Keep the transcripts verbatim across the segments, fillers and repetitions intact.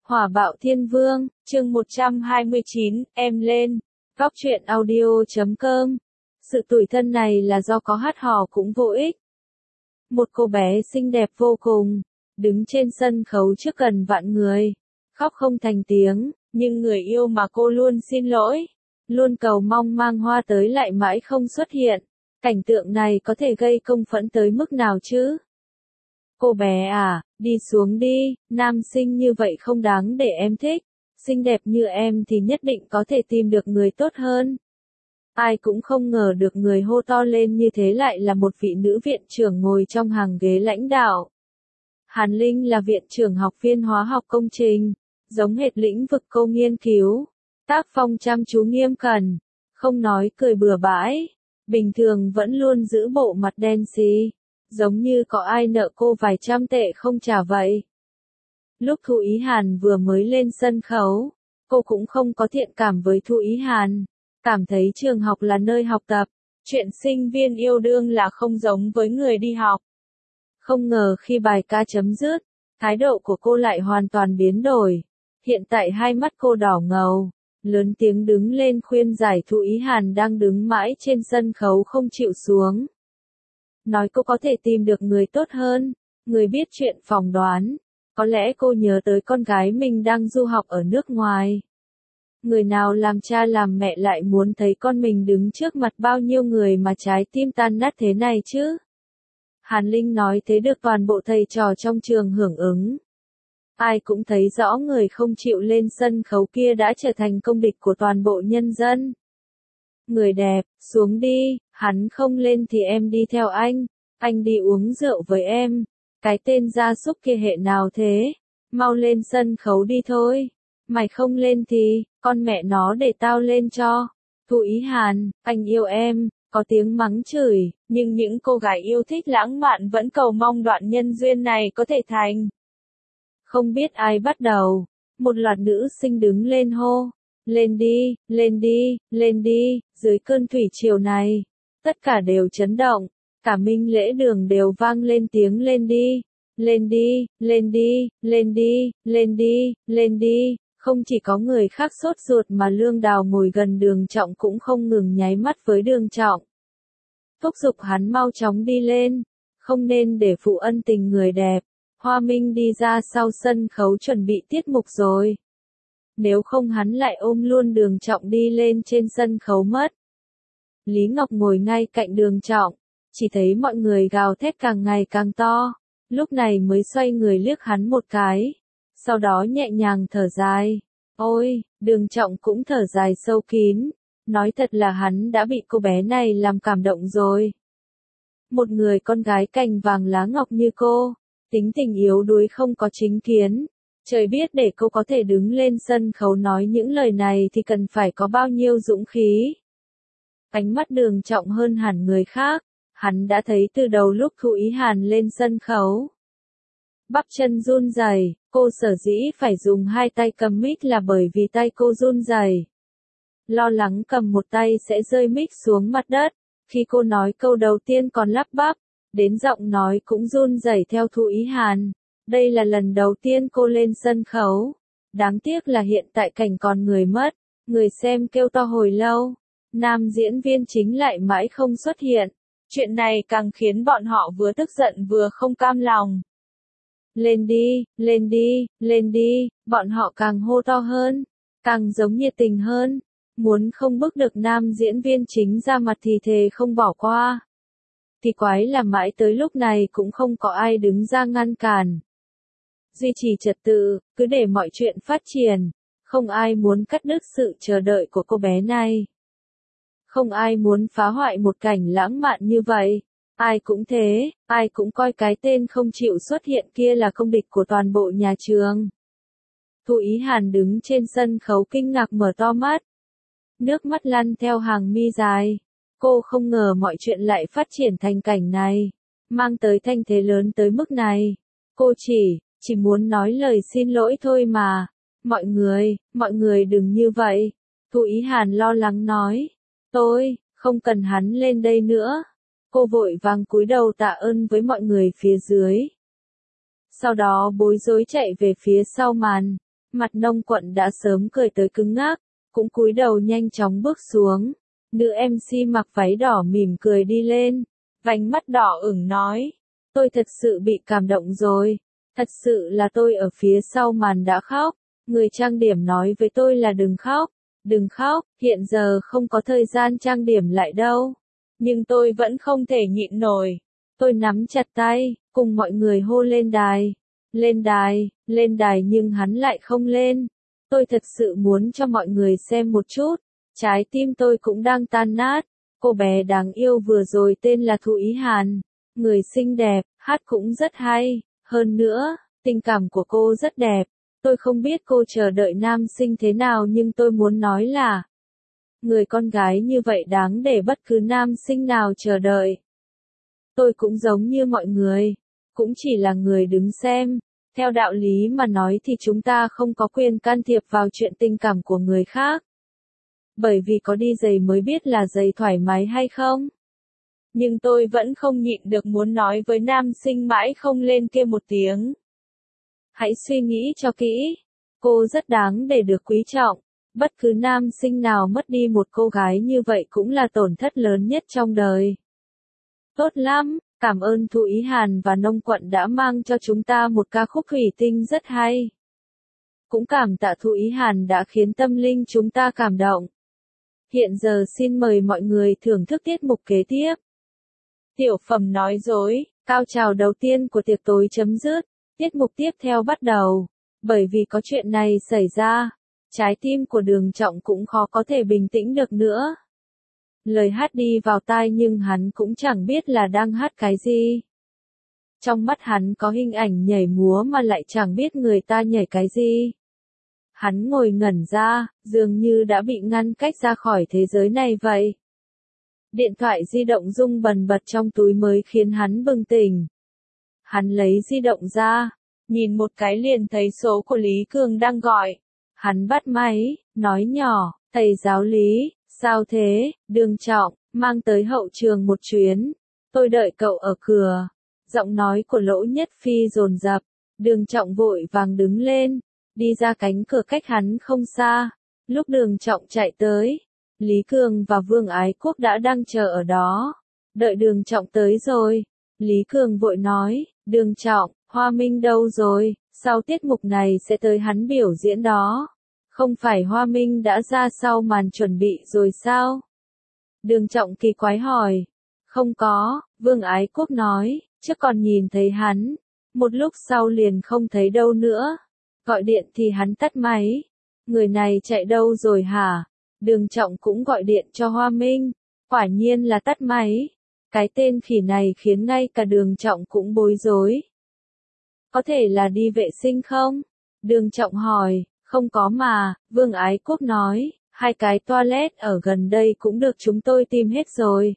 Hỏa bạo thiên vương, chương một trăm hai mươi chín, em lên. Góc truyện audio chấm com. Sự tủi thân này là do có hát hò cũng vô ích. Một cô bé xinh đẹp vô cùng, đứng trên sân khấu trước gần vạn người, khóc không thành tiếng, nhưng người yêu mà cô luôn xin lỗi, luôn cầu mong mang hoa tới lại mãi không xuất hiện. Cảnh tượng này có thể gây công phẫn tới mức nào chứ? Cô bé à, đi xuống đi, nam sinh như vậy không đáng để em thích, xinh đẹp như em thì nhất định có thể tìm được người tốt hơn. Ai cũng không ngờ được người hô to lên như thế lại là một vị nữ viện trưởng ngồi trong hàng ghế lãnh đạo. Hàn Linh là viện trưởng học viên hóa học công trình, giống hệt lĩnh vực cô nghiên cứu, tác phong chăm chú nghiêm cẩn, không nói cười bừa bãi, bình thường vẫn luôn giữ bộ mặt đen xì, giống như có ai nợ cô vài trăm tệ không trả vậy. Lúc Thu Ý Hàn vừa mới lên sân khấu, cô cũng không có thiện cảm với Thu Ý Hàn, cảm thấy trường học là nơi học tập, chuyện sinh viên yêu đương là không giống với người đi học. Không ngờ khi bài ca chấm dứt, thái độ của cô lại hoàn toàn biến đổi. Hiện tại hai mắt cô đỏ ngầu, lớn tiếng đứng lên khuyên giải Thu Ý Hàn đang đứng mãi trên sân khấu không chịu xuống. Nói cô có thể tìm được người tốt hơn, người biết chuyện phỏng đoán. Có lẽ cô nhớ tới con gái mình đang du học ở nước ngoài. Người nào làm cha làm mẹ lại muốn thấy con mình đứng trước mặt bao nhiêu người mà trái tim tan nát thế này chứ? Hàn Linh nói thế được toàn bộ thầy trò trong trường hưởng ứng. Ai cũng thấy rõ người không chịu lên sân khấu kia đã trở thành công địch của toàn bộ nhân dân. Người đẹp, xuống đi, hắn không lên thì em đi theo anh, anh đi uống rượu với em. Cái tên gia súc kia hệ nào thế? Mau lên sân khấu đi thôi. Mày không lên thì, con mẹ nó để tao lên cho. Thu Ý Hàn, anh yêu em, có tiếng mắng chửi, nhưng những cô gái yêu thích lãng mạn vẫn cầu mong đoạn nhân duyên này có thể thành. Không biết ai bắt đầu, một loạt nữ sinh đứng lên hô. Lên đi, lên đi, lên đi, dưới cơn thủy triều này. Tất cả đều chấn động. Cả Minh Lễ Đường đều vang lên tiếng lên đi, lên đi, lên đi, lên đi, lên đi, lên đi. Không chỉ có người khác sốt ruột mà Lương Đào ngồi gần Đường Trọng cũng không ngừng nháy mắt với Đường Trọng. Thúc giục hắn mau chóng đi lên, không nên để phụ ân tình người đẹp. Hoa Minh đi ra sau sân khấu chuẩn bị tiết mục rồi. Nếu không hắn lại ôm luôn Đường Trọng đi lên trên sân khấu mất. Lý Ngọc ngồi ngay cạnh Đường Trọng. Chỉ thấy mọi người gào thét càng ngày càng to, lúc này mới xoay người liếc hắn một cái, sau đó nhẹ nhàng thở dài. Ôi, Đường Trọng cũng thở dài sâu kín, nói thật là hắn đã bị cô bé này làm cảm động rồi. Một người con gái cành vàng lá ngọc như cô, tính tình yếu đuối không có chính kiến, trời biết để cô có thể đứng lên sân khấu nói những lời này thì cần phải có bao nhiêu dũng khí. Ánh mắt Đường Trọng hơn hẳn người khác. Hắn đã thấy từ đầu lúc Thu Ý Hàn lên sân khấu. Bắp chân run rẩy, cô sở dĩ phải dùng hai tay cầm mic là bởi vì tay cô run rẩy. Lo lắng cầm một tay sẽ rơi mic xuống mặt đất, khi cô nói câu đầu tiên còn lắp bắp, đến giọng nói cũng run rẩy theo Thu Ý Hàn. Đây là lần đầu tiên cô lên sân khấu. Đáng tiếc là hiện tại cảnh còn người mất, người xem kêu to hồi lâu. Nam diễn viên chính lại mãi không xuất hiện. Chuyện này càng khiến bọn họ vừa tức giận vừa không cam lòng. Lên đi, lên đi, lên đi, bọn họ càng hô to hơn, càng giống nhiệt tình hơn. Muốn không bức được nam diễn viên chính ra mặt thì thề không bỏ qua. Thì quái là mãi tới lúc này cũng không có ai đứng ra ngăn cản. Duy trì trật tự, cứ để mọi chuyện phát triển, không ai muốn cắt đứt sự chờ đợi của cô bé này. Không ai muốn phá hoại một cảnh lãng mạn như vậy. Ai cũng thế, ai cũng coi cái tên không chịu xuất hiện kia là công địch của toàn bộ nhà trường. Thu Ý Hàn đứng trên sân khấu kinh ngạc mở to mắt. Nước mắt lăn theo hàng mi dài. Cô không ngờ mọi chuyện lại phát triển thành cảnh này. Mang tới thanh thế lớn tới mức này. Cô chỉ, chỉ muốn nói lời xin lỗi thôi mà. Mọi người, mọi người đừng như vậy. Thu Ý Hàn lo lắng nói. Tôi, không cần hắn lên đây nữa. Cô vội vàng cúi đầu tạ ơn với mọi người phía dưới. Sau đó bối rối chạy về phía sau màn. Mặt Nông Quận đã sớm cười tới cứng ngắc, cũng cúi đầu nhanh chóng bước xuống. Nữ em xê mặc váy đỏ mỉm cười đi lên, vành mắt đỏ ửng nói, tôi thật sự bị cảm động rồi, thật sự là tôi ở phía sau màn đã khóc. Người trang điểm nói với tôi là đừng khóc, đừng khóc, hiện giờ không có thời gian trang điểm lại đâu. Nhưng tôi vẫn không thể nhịn nổi. Tôi nắm chặt tay, cùng mọi người hô lên đài. Lên đài, lên đài nhưng hắn lại không lên. Tôi thật sự muốn cho mọi người xem một chút. Trái tim tôi cũng đang tan nát. Cô bé đáng yêu vừa rồi tên là Thu Ý Hàn. Người xinh đẹp, hát cũng rất hay. Hơn nữa, tình cảm của cô rất đẹp. Tôi không biết cô chờ đợi nam sinh thế nào nhưng tôi muốn nói là người con gái như vậy đáng để bất cứ nam sinh nào chờ đợi. Tôi cũng giống như mọi người, cũng chỉ là người đứng xem. Theo đạo lý mà nói thì chúng ta không có quyền can thiệp vào chuyện tình cảm của người khác. Bởi vì có đi giày mới biết là giày thoải mái hay không. Nhưng tôi vẫn không nhịn được muốn nói với nam sinh mãi không lên kia một tiếng. Hãy suy nghĩ cho kỹ. Cô rất đáng để được quý trọng. Bất cứ nam sinh nào mất đi một cô gái như vậy cũng là tổn thất lớn nhất trong đời. Tốt lắm, cảm ơn Thu Ý Hàn và Nông Quận đã mang cho chúng ta một ca khúc thủy tinh rất hay. Cũng cảm tạ Thu Ý Hàn đã khiến tâm linh chúng ta cảm động. Hiện giờ xin mời mọi người thưởng thức tiết mục kế tiếp. Tiểu phẩm nói dối, cao trào đầu tiên của tiệc tối chấm dứt. Tiết mục tiếp theo bắt đầu. Bởi vì có chuyện này xảy ra, trái tim của Đường Trọng cũng khó có thể bình tĩnh được nữa. Lời hát đi vào tai nhưng hắn cũng chẳng biết là đang hát cái gì. Trong mắt hắn có hình ảnh nhảy múa mà lại chẳng biết người ta nhảy cái gì. Hắn ngồi ngẩn ra, dường như đã bị ngăn cách ra khỏi thế giới này vậy. Điện thoại di động rung bần bật trong túi mới khiến hắn bừng tỉnh. Hắn lấy di động ra, nhìn một cái liền thấy số của Lý Cường đang gọi. Hắn bắt máy, nói nhỏ, thầy giáo Lý, sao thế, Đường Trọng, mang tới hậu trường một chuyến. Tôi đợi cậu ở cửa. Giọng nói của Lỗ Nhất Phi dồn dập. Đường Trọng vội vàng đứng lên, đi ra cánh cửa cách hắn không xa. Lúc Đường Trọng chạy tới, Lý Cường và Vương Ái Quốc đã đang chờ ở đó. Đợi Đường Trọng tới rồi. Lý Cường vội nói, Đường Trọng, Hoa Minh đâu rồi, sau tiết mục này sẽ tới hắn biểu diễn đó. Không phải Hoa Minh đã ra sau màn chuẩn bị rồi sao? Đường Trọng kỳ quái hỏi. Không có, Vương Ái Quốc nói, chứ còn nhìn thấy hắn. Một lúc sau liền không thấy đâu nữa. Gọi điện thì hắn tắt máy. Người này chạy đâu rồi hả? Đường Trọng cũng gọi điện cho Hoa Minh. Quả nhiên là tắt máy. Cái tên khỉ này khiến ngay cả Đường Trọng cũng bối rối. Có thể là đi vệ sinh không? Đường Trọng hỏi. Không có mà, Vương Ái Quốc nói, hai cái toilet ở gần đây cũng được chúng tôi tìm hết rồi.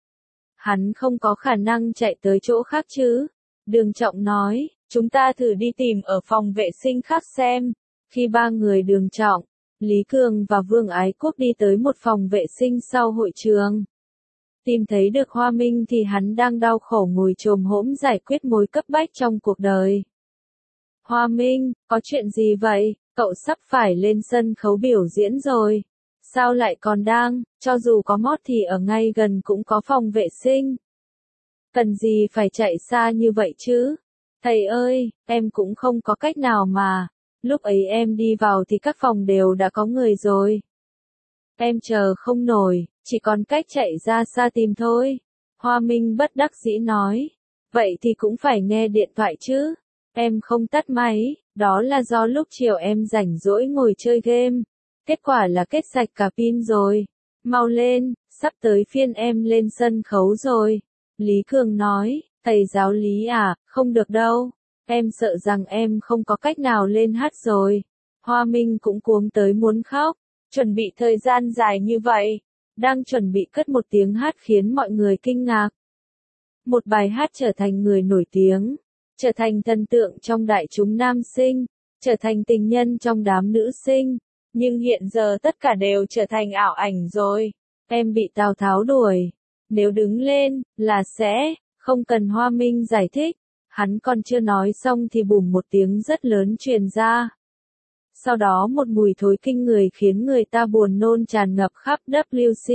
Hắn không có khả năng chạy tới chỗ khác chứ? Đường Trọng nói, chúng ta thử đi tìm ở phòng vệ sinh khác xem. Khi ba người Đường Trọng, Lý Cường và Vương Ái Quốc đi tới một phòng vệ sinh sau hội trường. Tìm thấy được Hoa Minh thì hắn đang đau khổ ngồi chồm hổm giải quyết mối cấp bách trong cuộc đời. Hoa Minh, có chuyện gì vậy? Cậu sắp phải lên sân khấu biểu diễn rồi. Sao lại còn đang, cho dù có mót thì ở ngay gần cũng có phòng vệ sinh. Cần gì phải chạy xa như vậy chứ? Thầy ơi, em cũng không có cách nào mà. Lúc ấy em đi vào thì các phòng đều đã có người rồi. Em chờ không nổi, chỉ còn cách chạy ra xa tìm thôi. Hoa Minh bất đắc dĩ nói. Vậy thì cũng phải nghe điện thoại chứ. Em không tắt máy, đó là do lúc chiều em rảnh rỗi ngồi chơi game. Kết quả là kết sạch cả pin rồi. Mau lên, sắp tới phiên em lên sân khấu rồi. Lý Cường nói, thầy giáo Lý à, không được đâu. Em sợ rằng em không có cách nào lên hát rồi. Hoa Minh cũng cuống tới muốn khóc. Chuẩn bị thời gian dài như vậy. Đang chuẩn bị cất một tiếng hát khiến mọi người kinh ngạc. Một bài hát trở thành người nổi tiếng. Trở thành thần tượng trong đại chúng nam sinh. Trở thành tình nhân trong đám nữ sinh. Nhưng hiện giờ tất cả đều trở thành ảo ảnh rồi. Em bị Tào Tháo đuổi. Nếu đứng lên, là sẽ, không cần Hoa Minh giải thích. Hắn còn chưa nói xong thì bùm một tiếng rất lớn truyền ra. Sau đó một mùi thối kinh người khiến người ta buồn nôn tràn ngập khắp W C.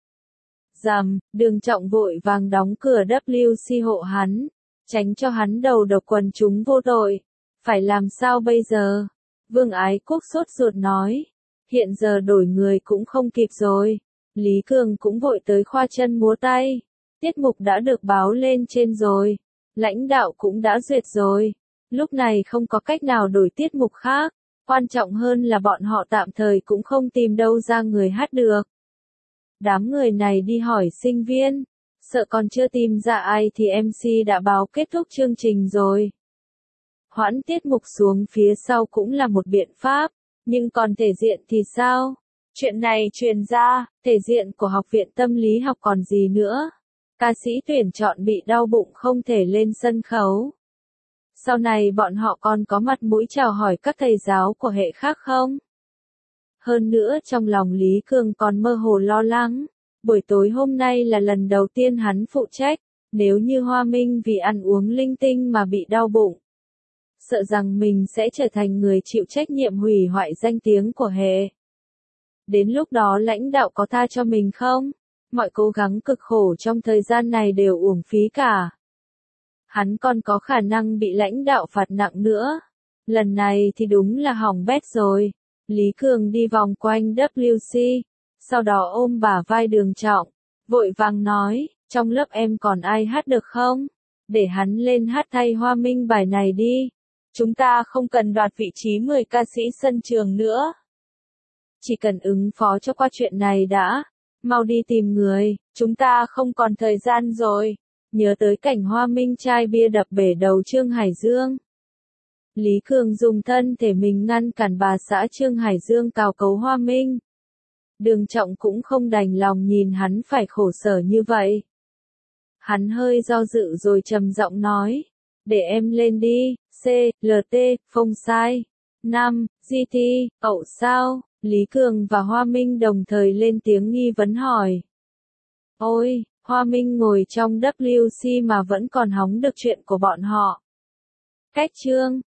Rầm, Đường Trọng vội vàng đóng cửa W C hộ hắn, tránh cho hắn đầu độc quần chúng vô tội. Phải làm sao bây giờ? Vương Ái Quốc sốt ruột nói. Hiện giờ đổi người cũng không kịp rồi. Lý Cường cũng vội tới khoa chân múa tay. Tiết mục đã được báo lên trên rồi. Lãnh đạo cũng đã duyệt rồi. Lúc này không có cách nào đổi tiết mục khác. Quan trọng hơn là bọn họ tạm thời cũng không tìm đâu ra người hát được. Đám người này đi hỏi sinh viên. Sợ còn chưa tìm ra ai thì em xê đã báo kết thúc chương trình rồi. Hoãn tiết mục xuống phía sau cũng là một biện pháp. Nhưng còn thể diện thì sao? Chuyện này truyền ra, thể diện của Học viện Tâm lý học còn gì nữa? Ca sĩ tuyển chọn bị đau bụng không thể lên sân khấu. Sau này bọn họ còn có mặt mũi chào hỏi các thầy giáo của hệ khác không? Hơn nữa trong lòng Lý Cường còn mơ hồ lo lắng. Buổi tối hôm nay là lần đầu tiên hắn phụ trách. Nếu như Hoa Minh vì ăn uống linh tinh mà bị đau bụng, sợ rằng mình sẽ trở thành người chịu trách nhiệm hủy hoại danh tiếng của hệ. Đến lúc đó lãnh đạo có tha cho mình không? Mọi cố gắng cực khổ trong thời gian này đều uổng phí cả. Hắn còn có khả năng bị lãnh đạo phạt nặng nữa. Lần này thì đúng là hỏng bét rồi. Lý Cường đi vòng quanh W C, sau đó ôm bả vai Đường Trọng, vội vàng nói, trong lớp em còn ai hát được không? Để hắn lên hát thay Hoa Minh bài này đi. Chúng ta không cần đoạt vị trí mười ca sĩ sân trường nữa. Chỉ cần ứng phó cho qua chuyện này đã. Mau đi tìm người, chúng ta không còn thời gian rồi. Nhớ tới cảnh Hoa Minh chai bia đập bể đầu Trương Hải Dương. Lý Cường dùng thân thể mình ngăn cản bà xã Trương Hải Dương cào cấu Hoa Minh. Đường Trọng cũng không đành lòng nhìn hắn phải khổ sở như vậy. Hắn hơi do dự rồi trầm giọng nói. Để em lên đi, C, L T, không sai. năm, G T, cậu sao? Lý Cường và Hoa Minh đồng thời lên tiếng nghi vấn hỏi. Ôi, Hoa Minh ngồi trong W C mà vẫn còn hóng được chuyện của bọn họ. Cách chương